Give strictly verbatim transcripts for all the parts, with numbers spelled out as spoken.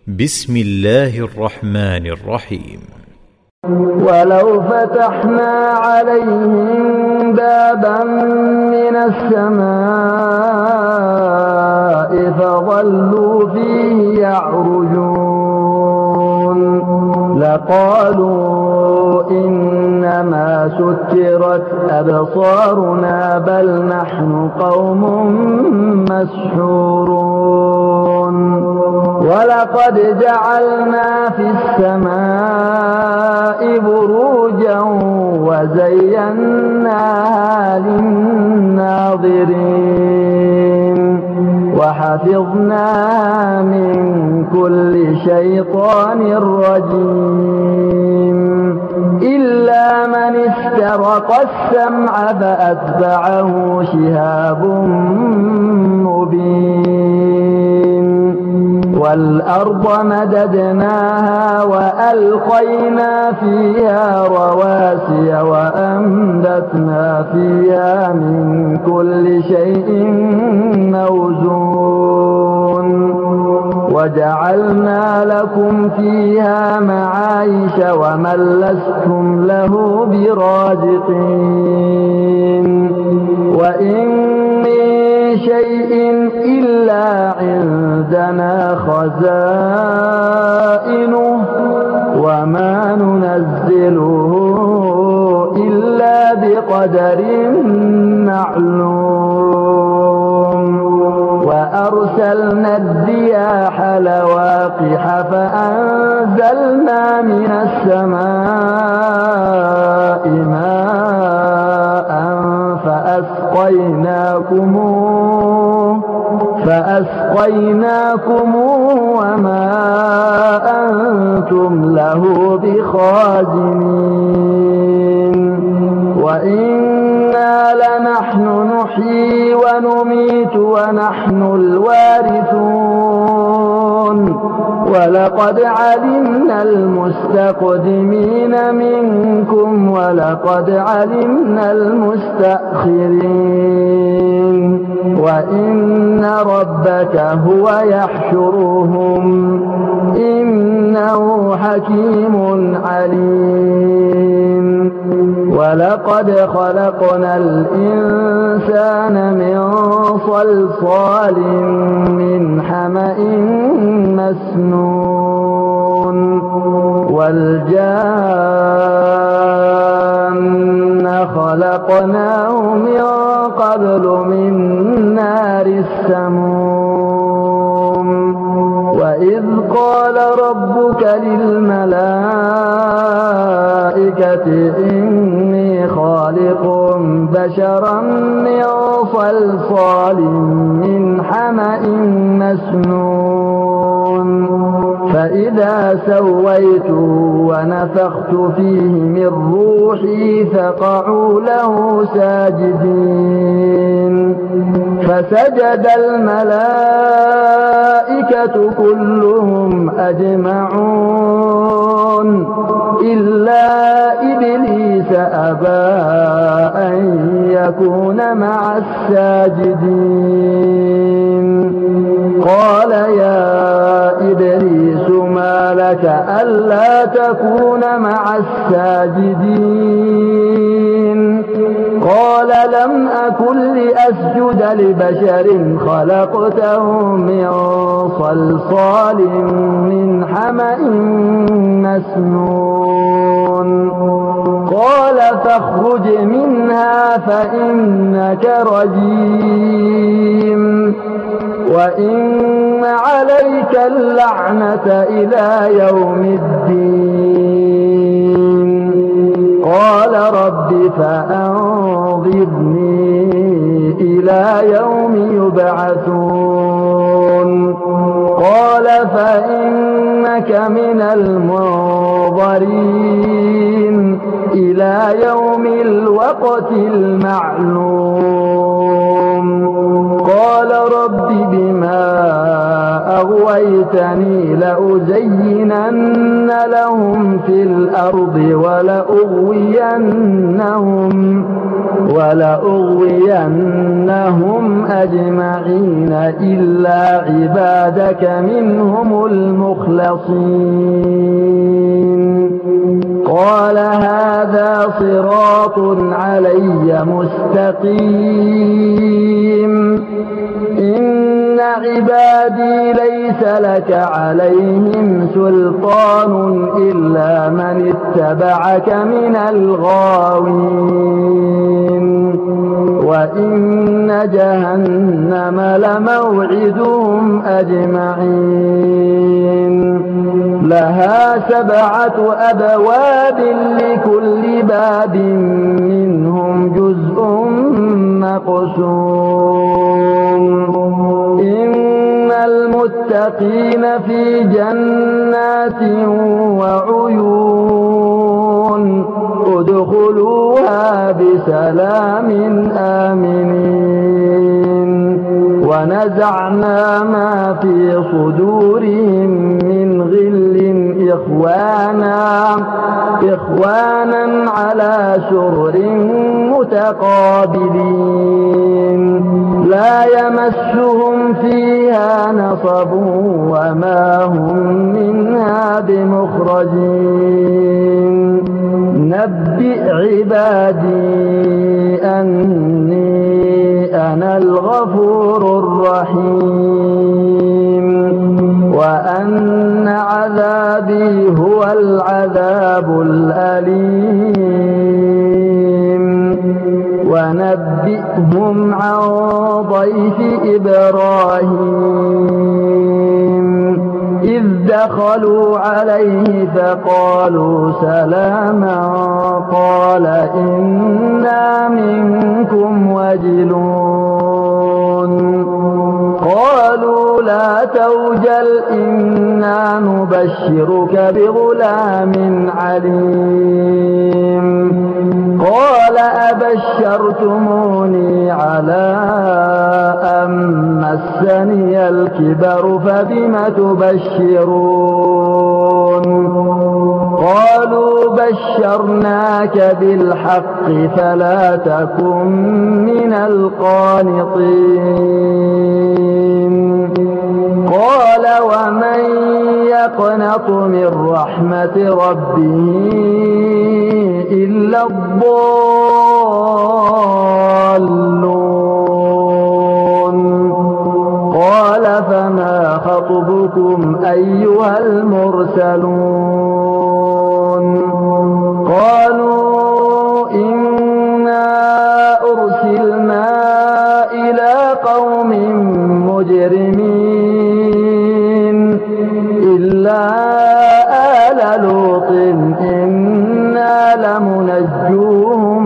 بسم الله الرحمن الرحيم. ولو فتحنا عليهم بابا من السماء فظلوا فيه يعرجون لقالوا إنما سكرت أبصارنا بل نحن قوم مسحورون ولقد جعلنا في السماء بروجا وزيناها للناظرين وحفظناها من كل شيطان رجيم إلا من استرق السمع فأتبعه شهاب مبين والأرض مددناها وألقينا فيها رواسي وأنبتنا فيها من كل شيء موزون وجعلنا لكم فيها معايش ومن لستم له برازقين وإن من شيء إلا عندنا خزائنه وما ننزله إلا بقدر معلوم وأرسلنا الرياح لواقح فأنزلنا من السماء ماء فأسقيناكموه فأسقيناكموه وما أنتم له بخازنين وإنا لنحن نحيي ونميت ونحن الوارثون ولقد علمنا المستقدمين منكم ولقد علمنا المستأخرين وإن ربك هو يحشرهم إنه حكيم عليم ولقد خلقنا الإنسان من صلصال من حمأ مسنون والجان خلقناه من قبل من نار السموم وإذ قال ربك للملائكة إني خالق بشرا من صلصال من حمأ مسنون فإذا سويته ونفخت فيه من روحي فقعوا له ساجدين فسجد الملائكة كلهم أجمعون إلا إبليس أبى أن يكون مع الساجدين قال يا إبليس ما لك ألا تكون مع الساجدين قال لم أكن لأسجد لبشر خلقته من صلصال من حمأ مسنون قال فاخرج منها فإنك رجيم وإن عليك اللعنة إلى يوم الدين قال رب فأنظرني إلى يوم يبعثون قال فإنك من المنظرين إلى يوم الوقت المعلوم قال رب بما أغويتني أغويتني لأزينن لهم في الأرض ولأغوينهم ولأغوينهم أجمعين إلا عبادك منهم المخلصين قال هذا صراط علي مستقيم إن عبادي ليس لك عليهم سلطان إلا من اتبعك من الغاوين وإن جهنم لموعدهم أجمعين لها سبعة أبواب لكل باب منهم جزء مقسوم إن المتقين في جنات وعيون ادخلوها بسلام آمنين ونزعنا ما في صدورهم من غل إخوانا إخوانا على سرر متقابلين لا يمسهم فيها نصب وما هم منها بمخرجين نبئ عبادي أني أنا الغفور الرحيم وأن عذابي هو العذاب الأليم ونبئهم عن ضيف إبراهيم إذ دخلوا عليه فقالوا سلاما قال إنا منكم وجلون قالوا لا توجل إنا نبشرك بغلام عليم قال أبشرتموني على أن مسني الكبر فبم تبشرون قالوا بشرناك بالحق فلا تكن من القانطين قال ومن يقنط من رحمة ربه إلا الضالون قال فما خطبكم أيها المرسلون قالوا إنا أرسلنا إلى قوم مجرمين إلا آل لوط إنا لمنجوهم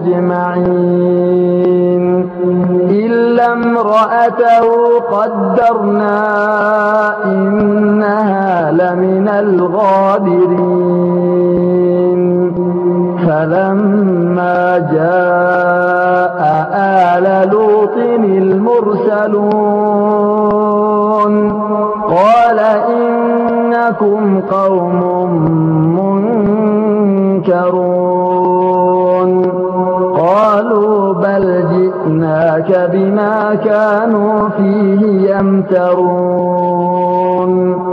أجمعين إلا امرأته قدرنا إنها لمن الغابرين فلما جاء آل لوط المرسلون قال إنكم قوم منكرون قالوا بل جئناك بما كانوا فيه يمترون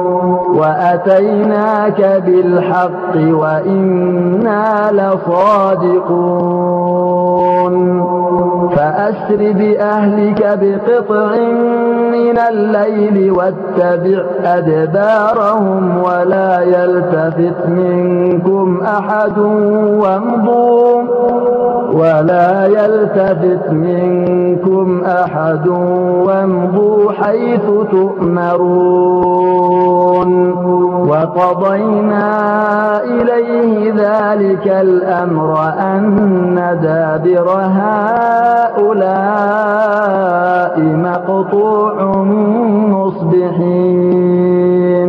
وأتيناك بالحق وإنا لصادقون فأسر بأهلك بقطع من الليل واتبع أدبارهم ولا يلتفت منكم أحد وامضوا ولا يلتفت منكم أحد وامضوا حيث تؤمرون وقضينا إليه ذلك الأمر أن دابر هؤلاء مقطوع مصبحين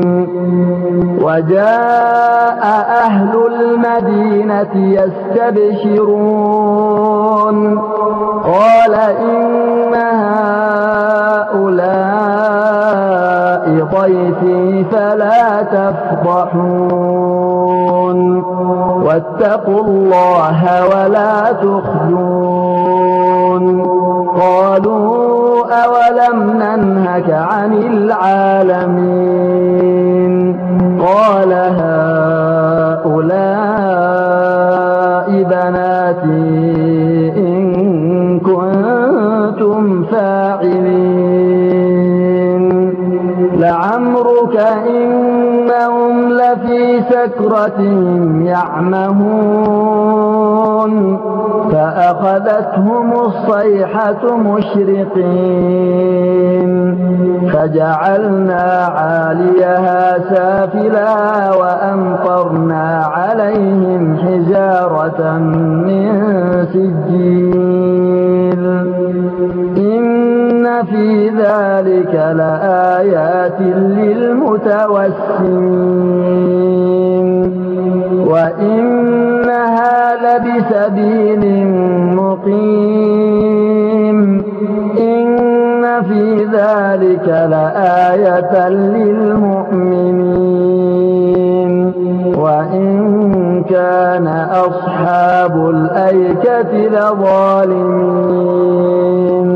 وجاء أهل المدينة يستبشرون قال إن هؤلاء ضيفي فلا تفضحون واتقوا الله ولا تخزون قالوا أولم ننهك عن العالمين قال هؤلاء بناتي إن كنتم فاعلين لعمرك إنهم لفي سكرتهم يعمهون فأخذتهم الصيحة مشرقين فجعلنا عاليها سافلها وأمطرنا عليهم حجارة من سجيل إن في ذلك لآيات للمتوسمين وإنها لبسبيل مقيم إن في ذلك لآية للمؤمنين وإن كان أصحاب الأيكة لظالمين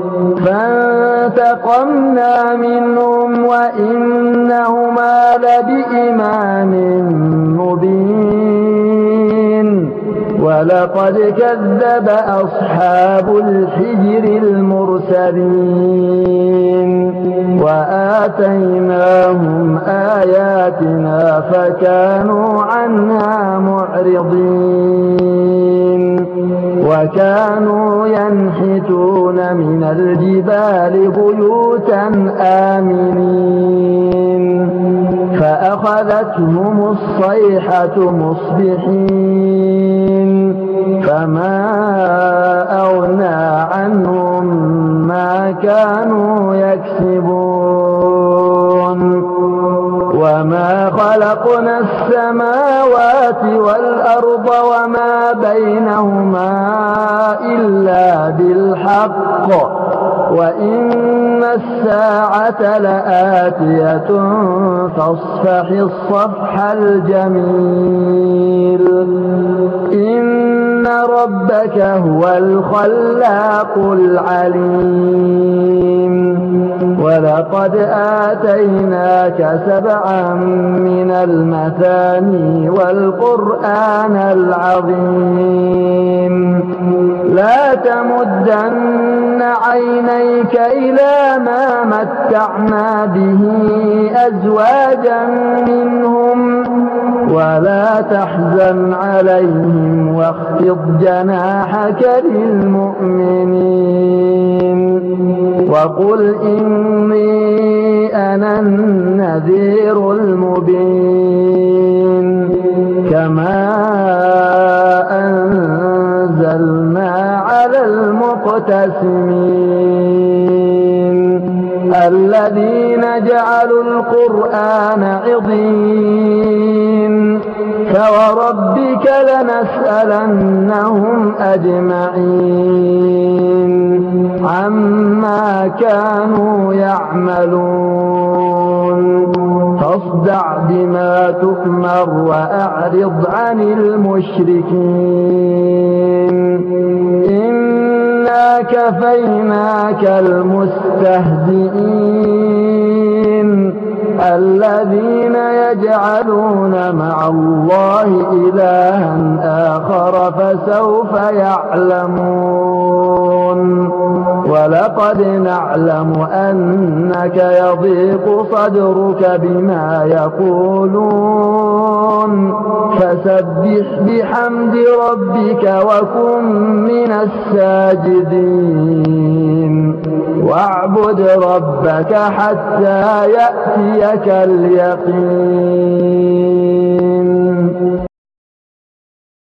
فانتقمنا منهم وإنهما لبإمام مبين ولقد كذب أصحاب الحجر المرسلين وآتيناهم آياتنا فكانوا عنها معرضين وكانوا ينحتون من الجبال بيوتا آمنين فأخذتهم الصيحة مصبحين فما أغنى عنهم ما كانوا يكسبون وما خلقنا السماوات والأرض وما بينهما إلا بالحق وإن الساعة لآتية فاصفح الصفح الجميل إن ربك هو الخلاق العليم ولقد آتيناك سبعا من المثاني والقرآن العظيم لا تمدن عينيك إلى ما متعنا به أزواجا منهم ولا تحزن عليهم واخفض جناحك للمؤمنين وقل إني أنا النذير المبين كما أنزلنا على المقتسمين الذين جعلوا القرآن عضين فوربك لنسألنهم أجمعين عما كانوا يعملون فاصدع بما تؤمر وأعرض عن المشركين إنا كفيناك المستهزئين الذين يجعلون مع الله إلها آخر فسوف يعلمون ولقد نعلم أنك يضيق صدرك بما يقولون فسبح بحمد ربك وكن من الساجدين واعبد ربك حتى يأتيك اليقين.